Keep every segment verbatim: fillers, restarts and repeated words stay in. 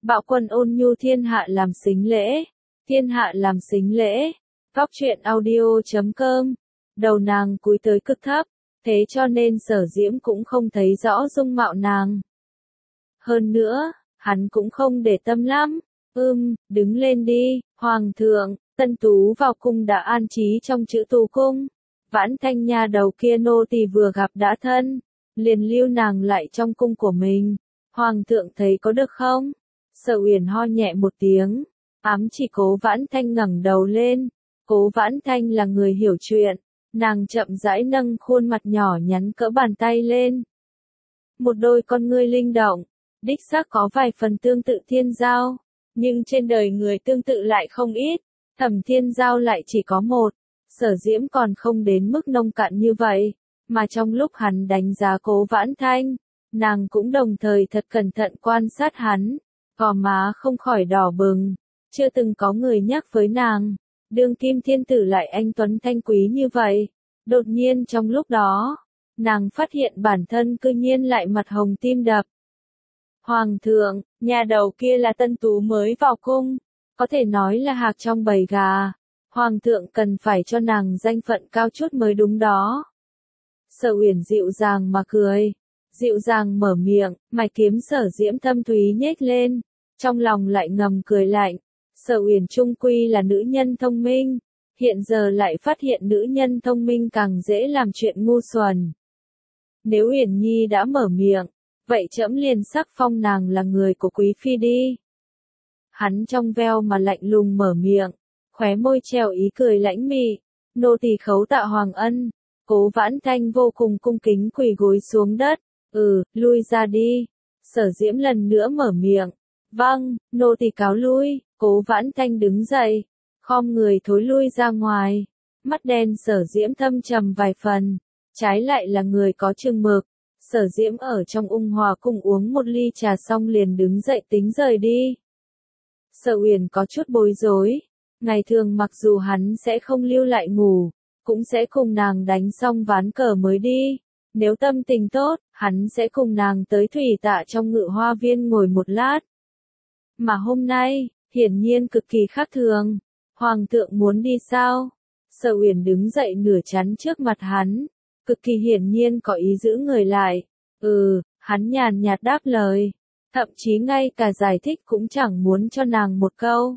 Bạo quân ôn nhu thiên hạ làm xính lễ, thiên hạ làm xính lễ, góc truyện audio chấm com, đầu nàng cúi tới cực thấp, thế cho nên Sở Diễm cũng không thấy rõ dung mạo nàng. Hơn nữa, hắn cũng không để tâm lắm, ưm, đứng lên đi, Hoàng thượng, Tân Tú vào cung đã an trí trong chữ tù cung, Vãn Thanh nha đầu kia nô tỳ vừa gặp đã thân, liền lưu nàng lại trong cung của mình, Hoàng thượng thấy có được không? Sở Uyển ho nhẹ một tiếng, ám chỉ Cố Vãn Thanh ngẩng đầu lên, Cố Vãn Thanh là người hiểu chuyện, nàng chậm rãi nâng khuôn mặt nhỏ nhắn cỡ bàn tay lên. Một đôi con ngươi linh động, đích xác có vài phần tương tự Thiên Giao, nhưng trên đời người tương tự lại không ít, Thẩm Thiên Giao lại chỉ có một, Sở Diễm còn không đến mức nông cạn như vậy, mà trong lúc hắn đánh giá Cố Vãn Thanh, nàng cũng đồng thời thật cẩn thận quan sát hắn, gò má không khỏi đỏ bừng, chưa từng có người nhắc với nàng, đương kim thiên tử lại anh tuấn thanh quý như vậy, đột nhiên trong lúc đó, nàng phát hiện bản thân cư nhiên lại mặt hồng tim đập. Hoàng thượng, nhà đầu kia là Tân Tú mới vào cung, có thể nói là hạc trong bầy gà, Hoàng thượng cần phải cho nàng danh phận cao chút mới đúng đó. Sở Uyển dịu dàng mà cười, dịu dàng mở miệng, mày kiếm Sở Diễm thâm thúy nhếch lên, trong lòng lại ngầm cười lạnh, Sở Uyển chung quy là nữ nhân thông minh, hiện giờ lại phát hiện nữ nhân thông minh càng dễ làm chuyện ngu xuẩn. Nếu Uyển Nhi đã mở miệng, vậy trẫm liền sắc phong nàng là người của quý phi đi. Hắn trong veo mà lạnh lùng mở miệng, khóe môi treo ý cười lãnh mị, nô tỳ khấu tạ hoàng ân. Cố Vãn Thanh vô cùng cung kính quỳ gối xuống đất, ừ, lui ra đi. Sở Diễm lần nữa mở miệng, vâng, nô tỳ cáo lui. Cố Vãn Thanh đứng dậy, khom người thối lui ra ngoài, mắt đen Sở Diễm thâm trầm vài phần, trái lại là người có chừng mực. Sở Diễm ở trong Ung Hòa cung uống một ly trà xong liền đứng dậy tính rời đi. Sở Uyển có chút bối rối, ngày thường mặc dù hắn sẽ không lưu lại ngủ, cũng sẽ cùng nàng đánh xong ván cờ mới đi. Nếu tâm tình tốt, hắn sẽ cùng nàng tới thủy tạ trong Ngự Hoa Viên ngồi một lát. Mà hôm nay, hiển nhiên cực kỳ khác thường. Hoàng thượng muốn đi sao? Sở Uyển đứng dậy nửa chắn trước mặt hắn, cực kỳ hiển nhiên có ý giữ người lại. Ừ, hắn nhàn nhạt đáp lời, thậm chí ngay cả giải thích cũng chẳng muốn cho nàng một câu.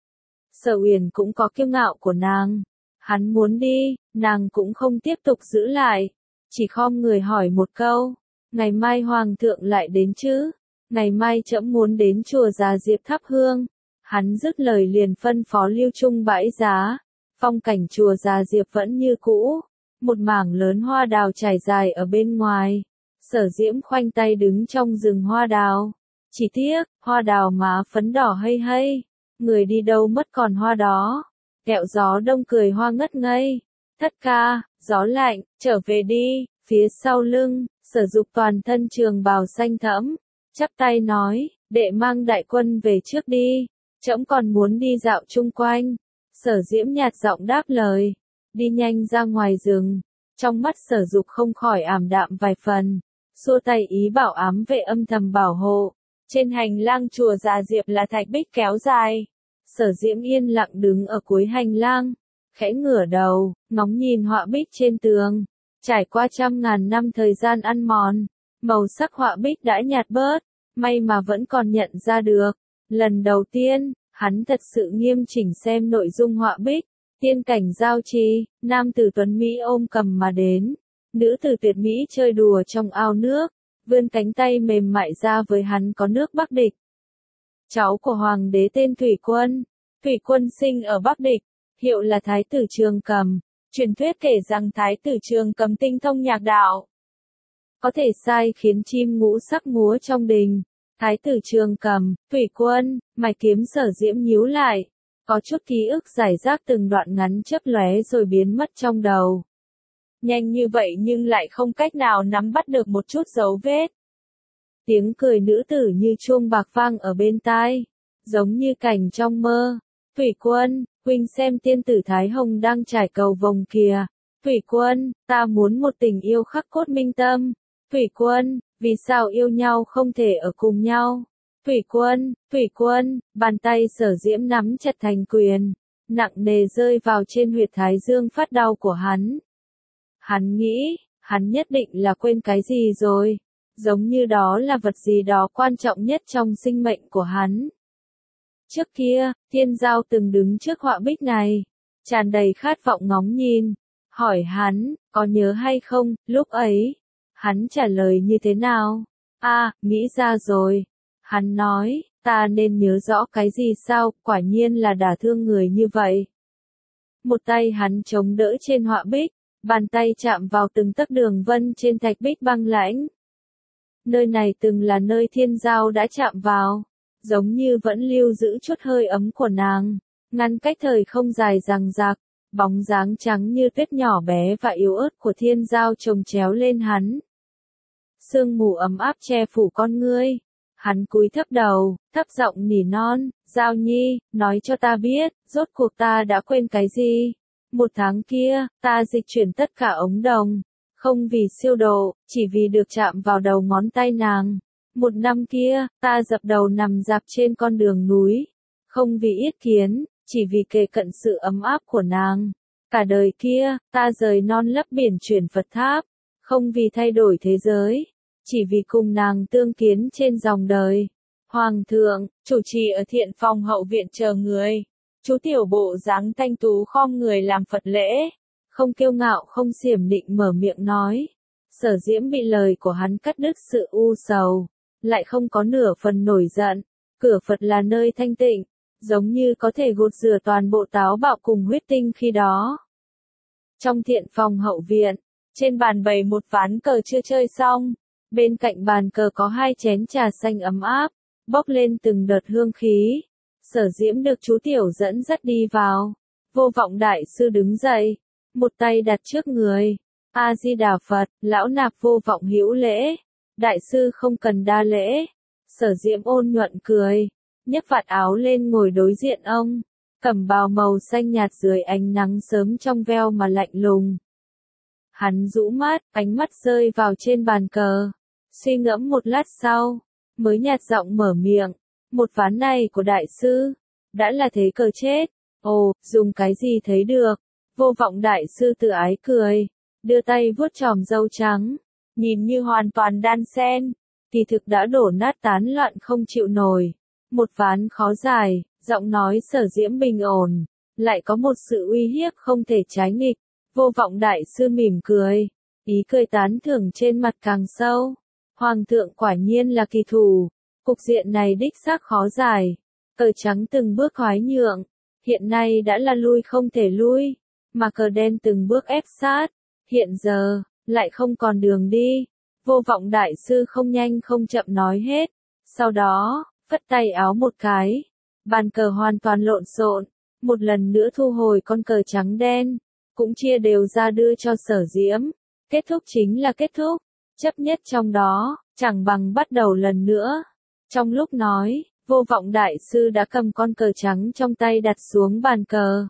Sở Uyển cũng có kiêu ngạo của nàng. Hắn muốn đi, nàng cũng không tiếp tục giữ lại, chỉ khom người hỏi một câu, ngày mai Hoàng thượng lại đến chứ? Ngày mai trẫm muốn đến chùa Già Diệp thắp hương. Hắn dứt lời liền phân phó lưu trung bãi giá, phong cảnh chùa Già Diệp vẫn như cũ, một mảng lớn hoa đào trải dài ở bên ngoài. Sở Diễm khoanh tay đứng trong rừng hoa đào, chỉ tiếc, hoa đào má phấn đỏ hây hây, người đi đâu mất còn hoa đó. Kẹo gió đông cười hoa ngất ngây, thất ca, gió lạnh, trở về đi. Phía sau lưng, Sở Dục toàn thân trường bào xanh thẫm, chắp tay nói, đệ mang đại quân về trước đi, trẫm còn muốn đi dạo chung quanh. Sở Diễm nhạt giọng đáp lời, đi nhanh ra ngoài rừng, trong mắt Sở Dục không khỏi ảm đạm vài phần, xua tay ý bảo ám vệ âm thầm bảo hộ. Trên hành lang chùa Già Diệp là thạch bích kéo dài. Sở Diễm yên lặng đứng ở cuối hành lang, khẽ ngửa đầu, ngóng nhìn họa bích trên tường. Trải qua trăm ngàn năm thời gian ăn mòn, màu sắc họa bích đã nhạt bớt, may mà vẫn còn nhận ra được. Lần đầu tiên, hắn thật sự nghiêm chỉnh xem nội dung họa bích, tiên cảnh giao trì, nam tử tuấn Mỹ ôm cầm mà đến, nữ tử tuyệt Mỹ chơi đùa trong ao nước, vươn cánh tay mềm mại ra với hắn có nước Bắc Địch. Cháu của hoàng đế tên Thủy Quân, Thủy Quân sinh ở Bắc Địch, hiệu là Thái tử Trường Cầm, truyền thuyết kể rằng Thái tử Trường Cầm tinh thông nhạc đạo, có thể sai khiến chim ngũ sắc múa trong đình. Thái tử Trường Cầm, Thủy Quân, mày kiếm Sở Diễm nhíu lại, có chút ký ức giải rác từng đoạn ngắn chớp lóe rồi biến mất trong đầu. Nhanh như vậy nhưng lại không cách nào nắm bắt được một chút dấu vết. Tiếng cười nữ tử như chuông bạc vang ở bên tai, giống như cảnh trong mơ. Thủy Quân, huynh xem tiên tử Thái Hồng đang trải cầu vồng kìa. Thủy Quân, ta muốn một tình yêu khắc cốt minh tâm. Thủy Quân, vì sao yêu nhau không thể ở cùng nhau? Thủy quân, thủy quân, bàn tay Sở Diễm nắm chặt thành quyền, nặng nề rơi vào trên huyệt thái dương phát đau của hắn. Hắn nghĩ, hắn nhất định là quên cái gì rồi, giống như đó là vật gì đó quan trọng nhất trong sinh mệnh của hắn. Trước kia, Thiên Giao từng đứng trước họa bích này, tràn đầy khát vọng ngóng nhìn, hỏi hắn, có nhớ hay không, lúc ấy, hắn trả lời như thế nào? À, nghĩ ra rồi. Hắn nói, ta nên nhớ rõ cái gì sao, quả nhiên là đả thương người như vậy. Một tay hắn chống đỡ trên họa bích, bàn tay chạm vào từng tấc đường vân trên thạch bích băng lãnh. Nơi này từng là nơi Thiên Giao đã chạm vào, giống như vẫn lưu giữ chút hơi ấm của nàng, ngăn cách thời không dài dằng dặc, bóng dáng trắng như tuyết nhỏ bé và yếu ớt của Thiên Giao chồng chéo lên hắn. Sương mù ấm áp che phủ con ngươi. Hắn cúi thấp đầu, thấp giọng nỉ non, Giao Nhi, nói cho ta biết, rốt cuộc ta đã quên cái gì? Một tháng kia, ta dịch chuyển tất cả ống đồng, không vì siêu độ, chỉ vì được chạm vào đầu ngón tay nàng. Một năm kia, ta dập đầu nằm dạp trên con đường núi, không vì yết kiến, chỉ vì kề cận sự ấm áp của nàng. Cả đời kia, ta rời non lấp biển chuyển Phật tháp, không vì thay đổi thế giới, chỉ vì cùng nàng tương kiến trên dòng đời. Hoàng thượng, chủ trì ở Thiện Phòng hậu viện chờ người. Chú tiểu bộ dáng thanh tú khom người làm Phật lễ, không kiêu ngạo không xiểm định mở miệng nói. Sở Diễm bị lời của hắn cắt đứt sự u sầu, lại không có nửa phần nổi giận. Cửa Phật là nơi thanh tịnh, giống như có thể gột rửa toàn bộ táo bạo cùng huyết tinh khi đó. Trong Thiện Phòng hậu viện, trên bàn bày một ván cờ chưa chơi xong, bên cạnh bàn cờ có hai chén trà xanh ấm áp, bốc lên từng đợt hương khí. Sở Diễm được chú tiểu dẫn dắt đi vào. Vô Vọng đại sư đứng dậy, một tay đặt trước người. A Di Đà Phật, lão nạp Vô Vọng hữu lễ. Đại sư không cần đa lễ. Sở Diễm ôn nhuận cười, nhấc vạt áo lên ngồi đối diện ông, cẩm bào màu xanh nhạt dưới ánh nắng sớm trong veo mà lạnh lùng. Hắn rũ mắt, ánh mắt rơi vào trên bàn cờ, suy ngẫm một lát sau, mới nhạt giọng mở miệng. Một ván này của đại sư, đã là thế cờ chết. Ồ, dùng cái gì thấy được? Vô Vọng đại sư tự ái cười, đưa tay vuốt chòm râu trắng, nhìn như hoàn toàn đan xen, kỳ thực đã đổ nát tán loạn không chịu nổi. Một ván khó giải, giọng nói Sở Diễm bình ổn, lại có một sự uy hiếp không thể trái nghịch. Vô Vọng đại sư mỉm cười, ý cười tán thưởng trên mặt càng sâu. Hoàng thượng quả nhiên là kỳ thủ. Cục diện này đích xác khó giải. Cờ trắng từng bước thoái nhượng, hiện nay đã là lui không thể lui, mà cờ đen từng bước ép sát, hiện giờ, lại không còn đường đi. Vô Vọng đại sư không nhanh không chậm nói hết, sau đó, phất tay áo một cái, bàn cờ hoàn toàn lộn xộn, một lần nữa thu hồi con cờ trắng đen, cũng chia đều ra đưa cho Sở Diễm. Kết thúc chính là kết thúc, chấp nhất trong đó, chẳng bằng bắt đầu lần nữa. Trong lúc nói, Vô Vọng đại sư đã cầm con cờ trắng trong tay đặt xuống bàn cờ.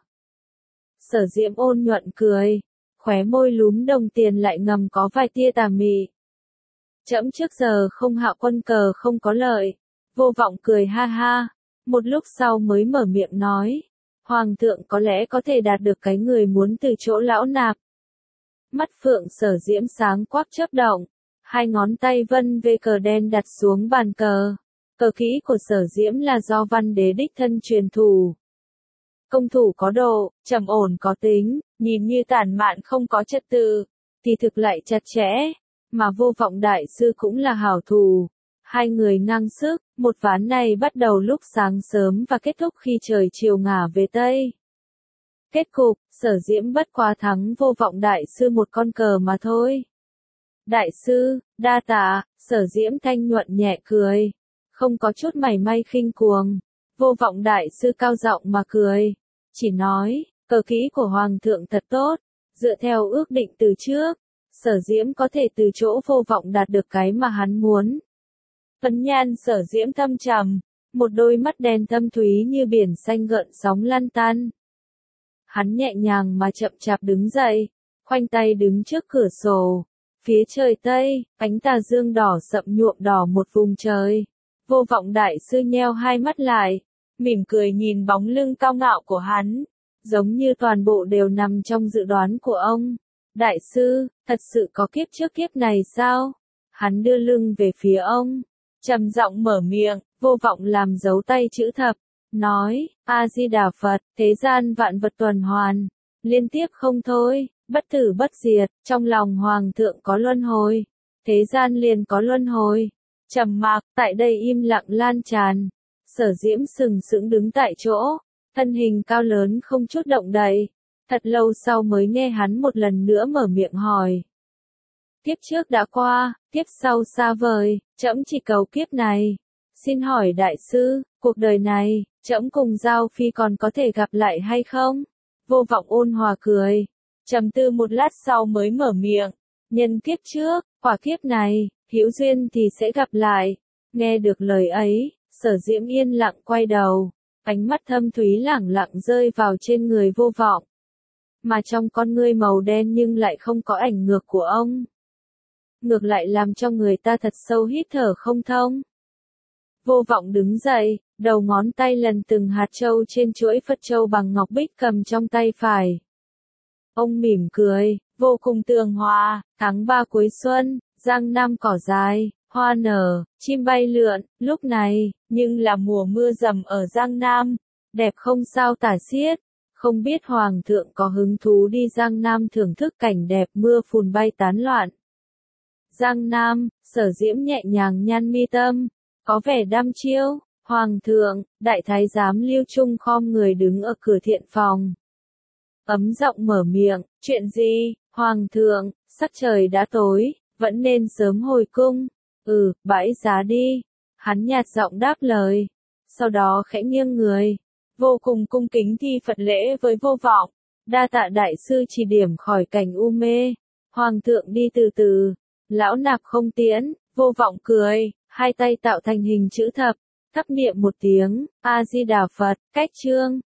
Sở Diễm ôn nhuận cười, khóe môi lúm đồng tiền lại ngầm có vài tia tà mị. Trẫm trước giờ không hạ quân cờ không có lợi. Vô Vọng cười ha ha, một lúc sau mới mở miệng nói, Hoàng thượng có lẽ có thể đạt được cái người muốn từ chỗ lão nạp. Mắt phượng Sở Diễm sáng quắc chớp động, hai ngón tay vân về cờ đen đặt xuống bàn cờ. Cờ kỹ của Sở Diễm là do Văn Đế đích thân truyền thủ. Công thủ có độ, trầm ổn có tính, nhìn như tản mạn không có trật tự, thì thực lại chặt chẽ, mà Vô Vọng đại sư cũng là hảo thủ. Hai người ngang sức, một ván này bắt đầu lúc sáng sớm và kết thúc khi trời chiều ngả về Tây. Kết cục, Sở Diễm bất quá thắng Vô Vọng đại sư một con cờ mà thôi. Đại sư, đa tạ, Sở Diễm thanh nhuận nhẹ cười, không có chút mảy may khinh cuồng. Vô Vọng đại sư cao giọng mà cười, chỉ nói, cờ kỹ của Hoàng thượng thật tốt, dựa theo ước định từ trước, Sở Diễm có thể từ chỗ Vô Vọng đạt được cái mà hắn muốn. Phấn nhan Sở Diễm thâm trầm, một đôi mắt đen thâm thúy như biển xanh gợn sóng lăn tăn. Hắn nhẹ nhàng mà chậm chạp đứng dậy, khoanh tay đứng trước cửa sổ, phía trời Tây, ánh tà dương đỏ sậm nhuộm đỏ một vùng trời. Vô Vọng đại sư nheo hai mắt lại, mỉm cười nhìn bóng lưng cao ngạo của hắn, giống như toàn bộ đều nằm trong dự đoán của ông. Đại sư, thật sự có kiếp trước kiếp này sao? Hắn đưa lưng về phía ông, trầm giọng mở miệng. Vô Vọng làm dấu tay chữ thập, nói, A-di-đà Phật, thế gian vạn vật tuần hoàn, liên tiếp không thôi, bất tử bất diệt, trong lòng Hoàng thượng có luân hồi, thế gian liền có luân hồi. Trầm mặc, tại đây im lặng lan tràn. Sở Diễm sừng sững đứng tại chỗ, thân hình cao lớn không chút động đậy. Thật lâu sau mới nghe hắn một lần nữa mở miệng hỏi. Kiếp trước đã qua, kiếp sau xa vời, trẫm chỉ cầu kiếp này. Xin hỏi đại sư, cuộc đời này, trẫm cùng Giao Phi còn có thể gặp lại hay không? Vô Vọng ôn hòa cười, trầm tư một lát sau mới mở miệng. Nhân kiếp trước, quả kiếp này, hữu duyên thì sẽ gặp lại. Nghe được lời ấy, Sở Diễm yên lặng quay đầu, ánh mắt thâm thúy lẳng lặng rơi vào trên người Vô Vọng. Mà trong con ngươi màu đen nhưng lại không có ảnh ngược của ông. Ngược lại làm cho người ta thật sâu hít thở không thông. Vô Vọng đứng dậy, đầu ngón tay lần từng hạt châu trên chuỗi Phật châu bằng ngọc bích cầm trong tay phải. Ông mỉm cười, vô cùng tường hòa. Tháng ba cuối xuân, Giang Nam cỏ dài, hoa nở, chim bay lượn. Lúc này, nhưng là mùa mưa rầm ở Giang Nam, đẹp không sao tả xiết. Không biết Hoàng thượng có hứng thú đi Giang Nam thưởng thức cảnh đẹp mưa phùn bay tán loạn. Giang Nam, Sở Diễm nhẹ nhàng nhăn mi tâm, có vẻ đăm chiêu. Hoàng thượng, đại thái giám Lưu Trung khom người đứng ở cửa thiện phòng. Ấm giọng mở miệng, chuyện gì? Hoàng thượng, sắc trời đã tối, vẫn nên sớm hồi cung. Ừ, bãi giá đi. Hắn nhạt giọng đáp lời. Sau đó khẽ nghiêng người, vô cùng cung kính thi Phật lễ với Vô Vọng. Đa tạ đại sư chỉ điểm khỏi cảnh u mê. Hoàng thượng đi từ từ. Lão nạp không tiễn. Vô Vọng cười, hai tay tạo thành hình chữ thập, thắp niệm một tiếng, A-di-đà Phật. Cách chương